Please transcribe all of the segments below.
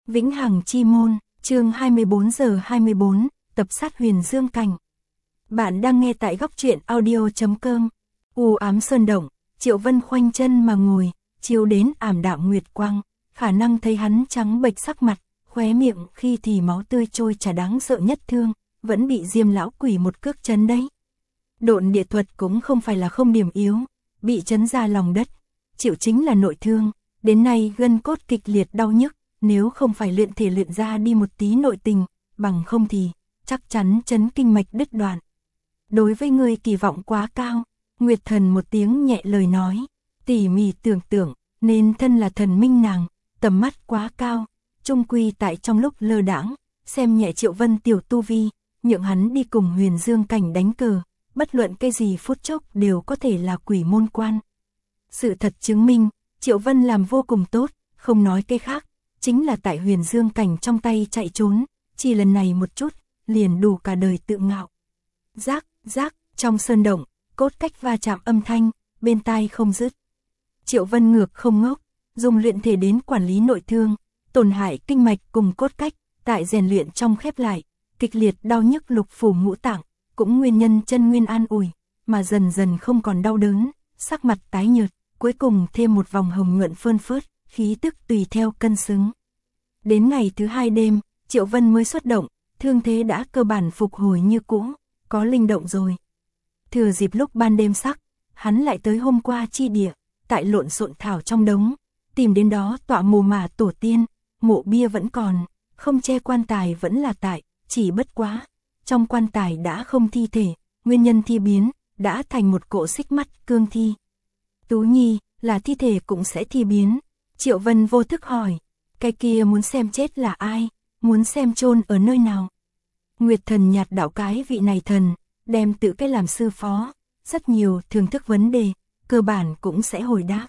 Vĩnh Hằng Chi Môn, chương 24 giờ 24, tập sát Huyền Dương Cảnh. Bạn đang nghe tại góc truyện audio.com. U ám sơn động, Triệu Vân khoanh chân mà ngồi, chiếu đến ảm đạm nguyệt quang, khả năng thấy hắn trắng bệch sắc mặt, khóe miệng khi thì máu tươi trôi chả đáng sợ nhất thương, vẫn bị Diêm lão quỷ một cước chấn đấy. Độn địa thuật cũng không phải là không điểm yếu, bị chấn ra lòng đất, chịu chính là nội thương, đến nay gân cốt kịch liệt đau nhức, nếu không phải luyện thể luyện ra đi một tí nội tình, bằng không thì chắc chắn chấn kinh mạch đứt đoạn. Đối với người kỳ vọng quá cao, Nguyệt Thần một tiếng nhẹ lời nói, tỉ mỉ tưởng tượng, nên thân là thần minh nàng, tầm mắt quá cao, trung quy tại trong lúc lơ đãng, xem nhẹ Triệu Vân tiểu tu vi, nhượng hắn đi cùng Huyền Dương Cảnh đánh cờ, bất luận cái gì phút chốc đều có thể là quỷ môn quan. Sự thật chứng minh, Triệu Vân làm vô cùng tốt, không nói cái khác, chính là tại Huyền Dương Cảnh trong tay chạy trốn, chỉ lần này một chút, liền đủ cả đời tự ngạo. Rác, rác, trong sơn động, cốt cách va chạm âm thanh, bên tai không dứt. Triệu Vân ngược không ngốc, dùng luyện thể đến quản lý nội thương, tổn hại kinh mạch cùng cốt cách, tại rèn luyện trong khép lại, kịch liệt đau nhức lục phủ ngũ tạng, cũng nguyên nhân chân nguyên an ủi, mà dần dần không còn đau đớn, sắc mặt tái nhợt, cuối cùng thêm một vòng hồng nhuận phơn phớt, khí tức tùy theo cân xứng. Đến ngày thứ hai đêm, Triệu Vân mới xuất động, thương thế đã cơ bản phục hồi như cũ, có linh động rồi. Thừa dịp lúc ban đêm sắc, hắn lại tới hôm qua chi địa, tại lộn xộn thảo trong đống, tìm đến đó tọa mồ mả tổ tiên, mộ bia vẫn còn, không che quan tài vẫn là tại, chỉ bất quá, trong quan tài đã không thi thể, nguyên nhân thi biến, đã thành một cỗ xích mắt cương thi. Tú Nhi, là thi thể cũng sẽ thi biến. Triệu Vân vô thức hỏi, cái kia muốn xem chết là ai, muốn xem chôn ở nơi nào. Nguyệt Thần nhạt đạo cái vị này thần, đem tự cái làm sư phó, rất nhiều thưởng thức vấn đề, cơ bản cũng sẽ hồi đáp.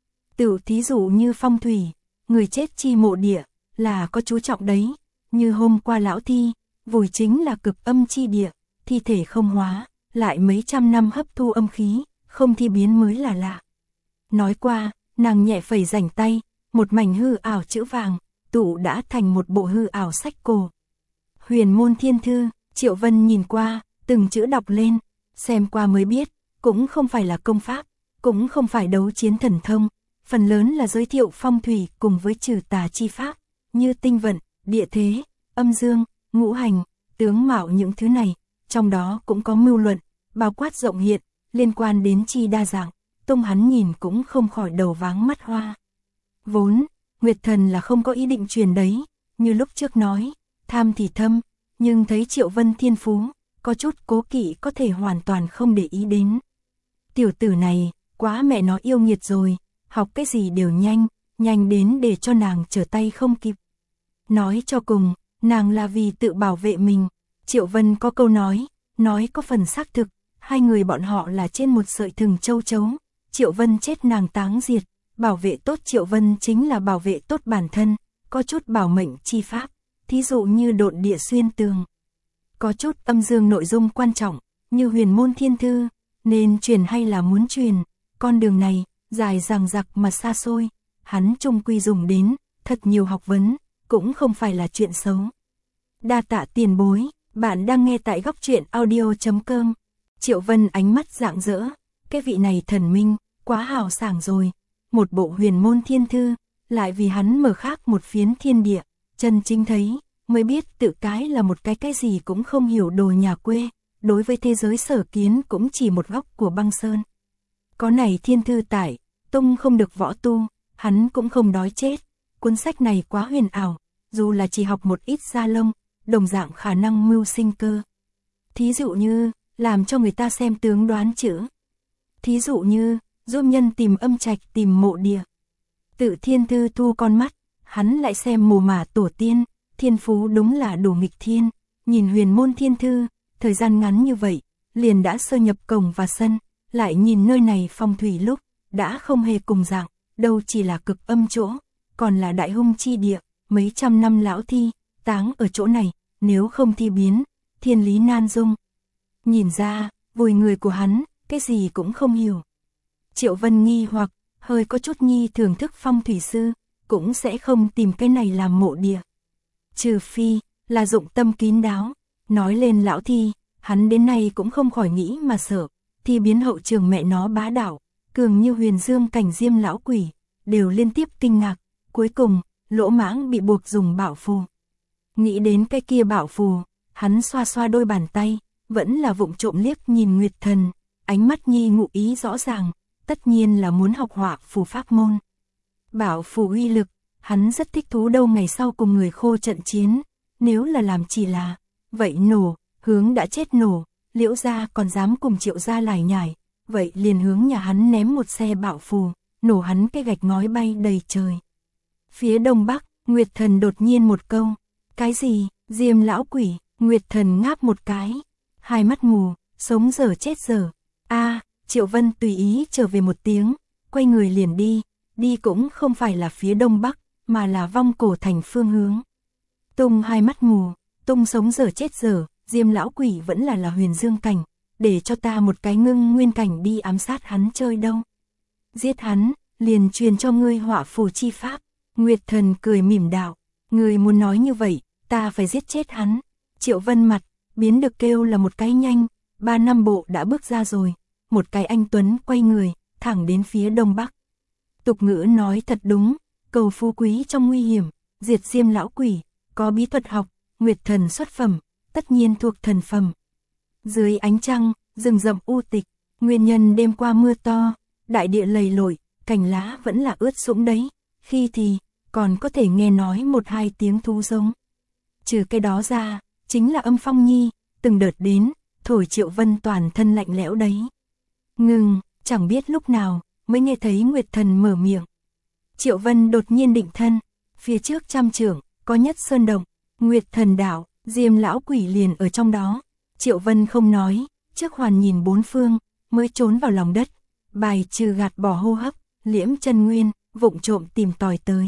Tự thí dụ như phong thủy, người chết chi mộ địa, là có chú trọng đấy, như hôm qua lão thi, vùi chính là cực âm chi địa, thi thể không hóa, lại mấy trăm năm hấp thu âm khí, không thi biến mới là lạ. Nói qua, nàng nhẹ phẩy rảnh tay, một mảnh hư ảo chữ vàng, tụ đã thành một bộ hư ảo sách cổ. Huyền môn thiên thư, Triệu Vân nhìn qua, từng chữ đọc lên, xem qua mới biết, cũng không phải là công pháp, cũng không phải đấu chiến thần thông, phần lớn là giới thiệu phong thủy cùng với trừ tà chi pháp, như tinh vận, địa thế, âm dương, ngũ hành, tướng mạo những thứ này, trong đó cũng có mưu luận, bao quát rộng hiện, liên quan đến chi đa dạng, tung hắn nhìn cũng không khỏi đầu váng mắt hoa. Vốn, Nguyệt Thần là không có ý định truyền đấy, như lúc trước nói, tham thì thâm, nhưng thấy Triệu Vân thiên phú, có chút cố kỵ có thể hoàn toàn không để ý đến. Tiểu tử này, quá mẹ nó yêu nghiệt rồi, học cái gì đều nhanh, nhanh đến để cho nàng trở tay không kịp. Nói cho cùng, nàng là vì tự bảo vệ mình. Triệu Vân có câu nói có phần xác thực, hai người bọn họ là trên một sợi thừng châu chấu. Triệu Vân chết nàng táng diệt, bảo vệ tốt Triệu Vân chính là bảo vệ tốt bản thân, có chút bảo mệnh chi pháp, thí dụ như độn địa xuyên tường. Có chút âm dương nội dung quan trọng, như huyền môn thiên thư, nên truyền hay là muốn truyền, con đường này, dài dằng dặc mà xa xôi, hắn chung quy dùng đến, thật nhiều học vấn, cũng không phải là chuyện xấu. Đa tạ tiền bối, bạn đang nghe tại góc truyện audio.com. Triệu Vân ánh mắt rạng rỡ, cái vị này thần minh, quá hào sảng rồi, một bộ huyền môn thiên thư, lại vì hắn mở khác một phiến thiên địa, chân chính thấy, mới biết tự cái là một cái gì cũng không hiểu đồ nhà quê, đối với thế giới sở kiến cũng chỉ một góc của băng sơn. Có này thiên thư tại, tung không được võ tu, hắn cũng không đói chết, cuốn sách này quá huyền ảo, dù là chỉ học một ít da lông, đồng dạng khả năng mưu sinh cơ. Thí dụ như, làm cho người ta xem tướng đoán chữ. Thí dụ như, giúp nhân tìm âm trạch tìm mộ địa. Tự thiên thư thu con mắt, hắn lại xem mồ mả tổ tiên, thiên phú đúng là đủ nghịch thiên. Nhìn huyền môn thiên thư, thời gian ngắn như vậy, liền đã sơ nhập cổng và sân, lại nhìn nơi này phong thủy lúc, đã không hề cùng dạng, đâu chỉ là cực âm chỗ, còn là đại hung chi địa, mấy trăm năm lão thi, táng ở chỗ này, nếu không thi biến, thiên lý nan dung. Nhìn ra, vùi người của hắn, cái gì cũng không hiểu. Triệu Vân nghi hoặc, hơi có chút nhi thưởng thức phong thủy sư, cũng sẽ không tìm cái này làm mộ địa, trừ phi là dụng tâm kín đáo. Nói lên lão Thi, hắn đến nay cũng không khỏi nghĩ mà sợ, Thi biến hậu trường mẹ nó bá đạo, cường như Huyền Dương Cảnh Diêm lão quỷ, đều liên tiếp kinh ngạc, cuối cùng, Lỗ Mãng bị buộc dùng bảo phù. Nghĩ đến cái kia bảo phù, hắn xoa xoa đôi bàn tay, vẫn là vụng trộm liếc nhìn Nguyệt Thần, ánh mắt nhi ngụ ý rõ ràng, tất nhiên là muốn học họa phù pháp môn. Bảo phù uy lực, hắn rất thích thú đâu, ngày sau cùng người Khô trận chiến, nếu là làm chỉ là, vậy nổ, Hướng đã chết nổ, Liễu gia còn dám cùng Triệu gia lải nhải, vậy liền hướng nhà hắn ném một xe bảo phù, nổ hắn cái gạch ngói bay đầy trời. Phía đông bắc, Nguyệt Thần đột nhiên một câu, cái gì, Diêm lão quỷ, Nguyệt Thần ngáp một cái, hai mắt mù, sống dở chết dở. Triệu Vân tùy ý trở về một tiếng, quay người liền đi cũng không phải là phía đông bắc, mà là Vong Cổ Thành phương hướng. Tung hai mắt mù, Tung sống dở chết dở, Diêm lão quỷ vẫn là Huyền Dương Cảnh, để cho ta một cái Ngưng Nguyên Cảnh đi ám sát hắn chơi đâu. Giết hắn, liền truyền cho ngươi họa phù chi pháp. Nguyệt Thần cười mỉm đạo, ngươi muốn nói như vậy, ta phải giết chết hắn. Triệu Vân mặt, biến được kêu là một cái nhanh, 3 năm bộ đã bước ra rồi, một cái anh tuấn quay người, thẳng đến phía đông bắc. Tục ngữ nói thật đúng, cầu phú quý trong nguy hiểm, diệt Diêm lão quỷ, có bí thuật học, Nguyệt Thần xuất phẩm, tất nhiên thuộc thần phẩm. Dưới ánh trăng, rừng rậm u tịch, nguyên nhân đêm qua mưa to, đại địa lầy lội, cành lá vẫn là ướt sũng đấy, khi thì còn có thể nghe nói một hai tiếng thú giống. Trừ cái đó ra, chính là âm phong nhi, từng đợt đến, thổi Triệu Vân toàn thân lạnh lẽo đấy. Ngừng, chẳng biết lúc nào mới nghe thấy Nguyệt Thần mở miệng. Triệu Vân đột nhiên định thân, phía trước 100 trượng, có Nhất Sơn Động, Nguyệt Thần đạo, Diêm lão quỷ liền ở trong đó. Triệu Vân không nói, trước hoàn nhìn bốn phương, mới trốn vào lòng đất, bài trừ gạt bỏ hô hấp, liễm chân nguyên, vụng trộm tìm tòi tới.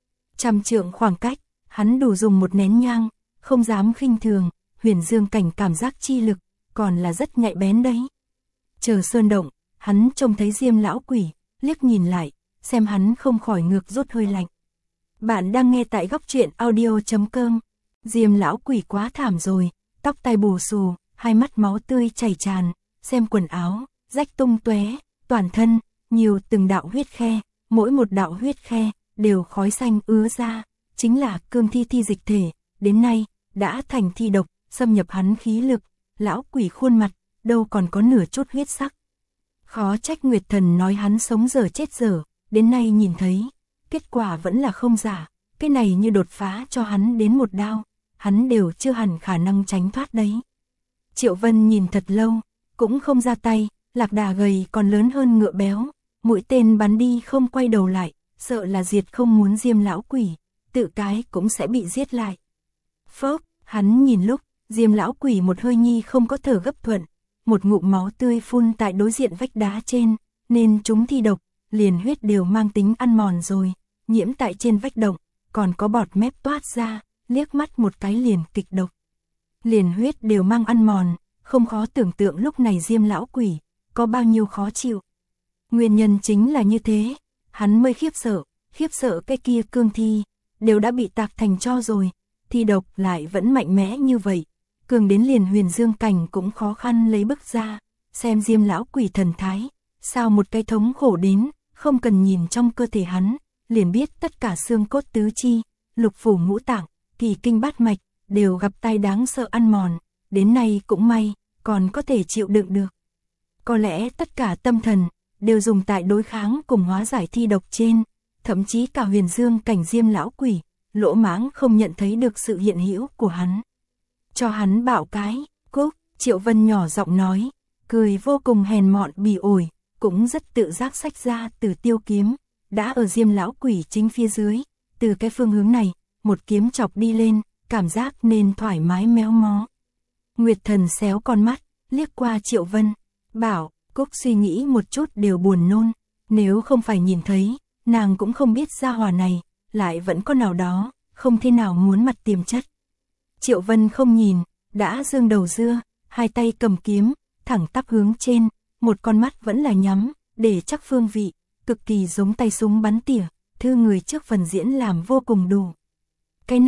100 trượng khoảng cách, hắn đủ dùng một nén nhang, không dám khinh thường, Huyền Dương Cảnh cảm giác chi lực, còn là rất nhạy bén đấy. Chờ sơn động, hắn trông thấy Diêm lão quỷ, liếc nhìn lại, xem hắn không khỏi ngược rút hơi lạnh. Bạn đang nghe tại góc truyện audio.com. Diêm lão quỷ quá thảm rồi, tóc tai bù xù, hai mắt máu tươi chảy tràn, xem quần áo, rách tung tóe, toàn thân, nhiều từng đạo huyết khe, mỗi một đạo huyết khe, đều khói xanh ứa ra, chính là cương thi dịch thể, đến nay, đã thành thi độc, xâm nhập hắn khí lực, lão quỷ khuôn mặt, đâu còn có nửa chút huyết sắc. Khó trách Nguyệt Thần nói hắn sống dở chết dở, đến nay nhìn thấy, kết quả vẫn là không giả, cái này như đột phá cho hắn đến một đao, hắn đều chưa hẳn khả năng tránh thoát đấy. Triệu Vân nhìn thật lâu, cũng không ra tay, lạc đà gầy còn lớn hơn ngựa béo, mũi tên bắn đi không quay đầu lại, sợ là diệt không muốn Diêm lão quỷ, tự cái cũng sẽ bị giết lại. Phốc, hắn nhìn lúc, Diêm lão quỷ một hơi nhi không có thở gấp thuận, một ngụm máu tươi phun tại đối diện vách đá trên, nên chúng thi độc, liền huyết đều mang tính ăn mòn rồi, nhiễm tại trên vách động, còn có bọt mép toát ra, liếc mắt một cái liền kịch độc. Liền huyết đều mang ăn mòn, không khó tưởng tượng lúc này Diêm lão quỷ, có bao nhiêu khó chịu. Nguyên nhân chính là như thế, hắn mới khiếp sợ cái kia cương thi, đều đã bị tạc thành tro rồi, thi độc lại vẫn mạnh mẽ như vậy, cường đến liền Huyền Dương Cảnh cũng khó khăn lấy bức ra, xem Diêm lão quỷ thần thái, sao một cái thống khổ đến, không cần nhìn trong cơ thể hắn, liền biết tất cả xương cốt tứ chi, lục phủ ngũ tạng, kỳ kinh bát mạch, đều gặp tai đáng sợ ăn mòn, đến nay cũng may, còn có thể chịu đựng được. Có lẽ tất cả tâm thần, đều dùng tại đối kháng cùng hóa giải thi độc trên, thậm chí cả Huyền Dương Cảnh Diêm lão quỷ, Lỗ Mãng không nhận thấy được sự hiện hữu của hắn. Cho hắn bảo cái, cúc, Triệu Vân nhỏ giọng nói, cười vô cùng hèn mọn bỉ ổi, cũng rất tự giác xách ra từ tiêu kiếm, đã ở Diêm lão quỷ chính phía dưới, từ cái phương hướng này, một kiếm chọc đi lên, cảm giác nên thoải mái méo mó. Nguyệt Thần xéo con mắt, liếc qua Triệu Vân, bảo, Cúc suy nghĩ một chút đều buồn nôn, nếu không phải nhìn thấy, nàng cũng không biết gia hỏa này, lại vẫn có nào đó, không thế nào muốn mặt tiềm chất. Triệu Vân không nhìn, đã dương đầu dưa, hai tay cầm kiếm, thẳng tắp hướng trên, một con mắt vẫn là nhắm, để chắc phương vị, cực kỳ giống tay súng bắn tỉa, thư người trước phần diễn làm vô cùng đủ. Cái này,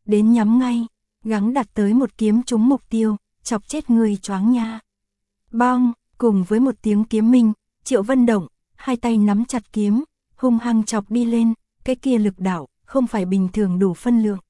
đến nhắm ngay, gắng đặt tới một kiếm trúng mục tiêu, chọc chết người choáng nha. Bong, cùng với một tiếng kiếm minh, Triệu Vân động, hai tay nắm chặt kiếm, hung hăng chọc đi lên, cái kia lực đạo, không phải bình thường đủ phân lượng.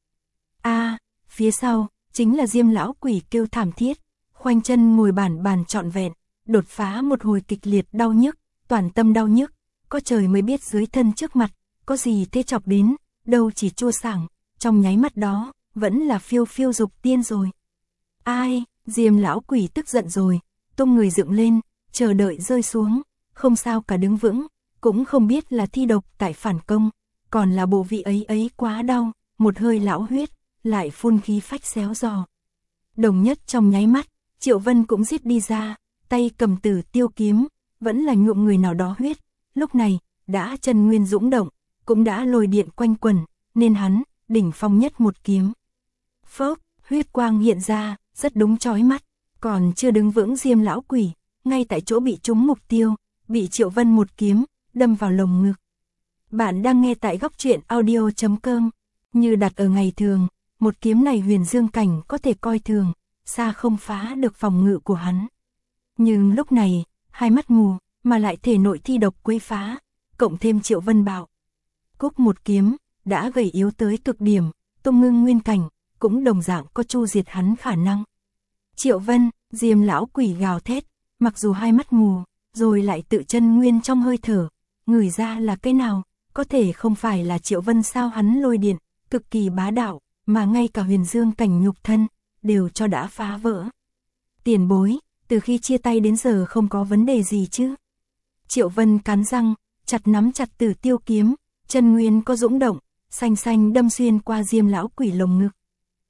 Phía sau, chính là Diêm lão quỷ kêu thảm thiết, khoanh chân ngồi bàn trọn vẹn, đột phá một hồi kịch liệt đau nhức, toàn tâm đau nhức, có trời mới biết dưới thân trước mặt, có gì thế chọc đến, đâu chỉ chua sảng, trong nháy mắt đó, vẫn là phiêu phiêu dục tiên rồi. Ai, Diêm lão quỷ tức giận rồi, tung người dựng lên, chờ đợi rơi xuống, không sao cả đứng vững, cũng không biết là thi độc tại phản công, còn là bộ vị ấy quá đau, một hơi lão huyết, lại phun khí phách xéo giò. Đồng nhất trong nháy mắt, Triệu Vân cũng giết đi ra, tay cầm Tử Tiêu kiếm, vẫn là nhuộm người nào đó huyết, lúc này, đã chân nguyên dũng động, cũng đã lôi điện quanh quẩn, nên hắn, đỉnh phong nhất một kiếm. Phốc, huyết quang hiện ra, rất đúng chói mắt, còn chưa đứng vững Diêm lão quỷ, ngay tại chỗ bị trúng mục tiêu, bị Triệu Vân một kiếm, đâm vào lồng ngực. Bạn đang nghe tại góc truyện audio.com, như đặt ở ngày thường, một kiếm này Huyền Dương cảnh có thể coi thường, xa không phá được phòng ngự của hắn. Nhưng lúc này, hai mắt mù, mà lại thể nội thi độc quấy phá, cộng thêm Triệu Vân bạo. Cúc một kiếm, đã gầy yếu tới cực điểm, tung ngưng nguyên cảnh, cũng đồng dạng có chu diệt hắn khả năng. Triệu Vân, Diêm lão quỷ gào thét, mặc dù hai mắt mù, rồi lại tự chân nguyên trong hơi thở, ngửi ra là cái nào, có thể không phải là Triệu Vân sao hắn lôi điện, cực kỳ bá đạo, mà ngay cả Huyền Dương cảnh nhục thân, đều cho đã phá vỡ. Tiền bối, từ khi chia tay đến giờ không có vấn đề gì chứ? Triệu Vân cắn răng, nắm chặt Tử Tiêu kiếm, chân nguyên có dũng động, xanh xanh đâm xuyên qua Diêm lão quỷ lồng ngực.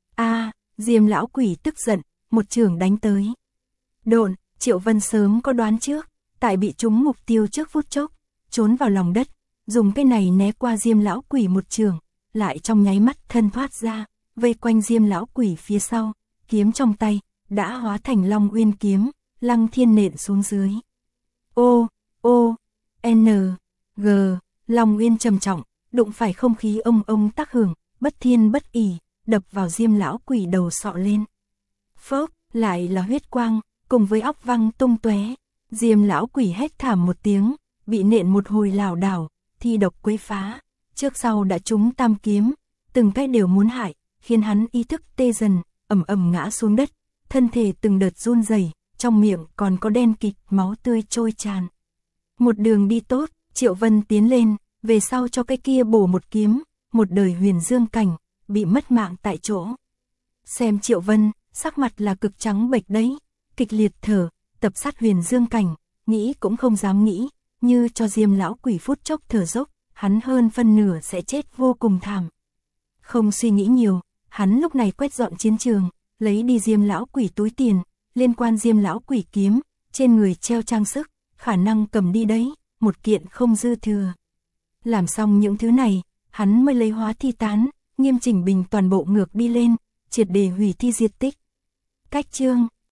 Diêm lão quỷ tức giận, một chưởng đánh tới. Độn, Triệu Vân sớm có đoán trước, tại bị trúng mục tiêu trước phút chốc, trốn vào lòng đất, dùng cái này né qua Diêm lão quỷ một chưởng, lại trong nháy mắt thân thoát ra, vây quanh Diêm lão quỷ phía sau, kiếm trong tay đã hóa thành Long Uyên kiếm, lăng thiên nện xuống dưới. G, Long Uyên trầm trọng, đụng phải không khí ông tác hưởng, bất thiên bất ỷ, đập vào Diêm lão quỷ đầu sọ lên. Phốc, lại là huyết quang, cùng với óc văng tung tóe. Diêm lão quỷ hét thảm một tiếng, bị nện một hồi lảo đảo, thi độc quấy phá, trước sau đã trúng tam kiếm, từng cái đều muốn hại, khiến hắn ý thức tê dần, ầm ngã xuống đất, thân thể từng đợt run rẩy, trong miệng còn có đen kịt máu tươi trôi tràn. Một đường đi tốt, Triệu Vân tiến lên, về sau cho cái kia bổ một kiếm, một đời Huyền Dương cảnh, bị mất mạng tại chỗ. Xem Triệu Vân, sắc mặt là cực trắng bệch đấy, kịch liệt thở, tập sát Huyền Dương cảnh, nghĩ cũng không dám nghĩ, như cho Diêm lão quỷ phút chốc thở dốc, hắn hơn phân nửa sẽ chết vô cùng thảm. Không suy nghĩ nhiều, hắn lúc này quét dọn chiến trường, lấy đi Diêm lão quỷ túi tiền, liên quan Diêm lão quỷ kiếm, trên người treo trang sức, khả năng cầm đi đấy, một kiện không dư thừa. Làm xong những thứ này, hắn mới lấy hóa thi tán, nghiêm chỉnh bình toàn bộ ngược đi lên, triệt để hủy thi diệt tích. Cách chương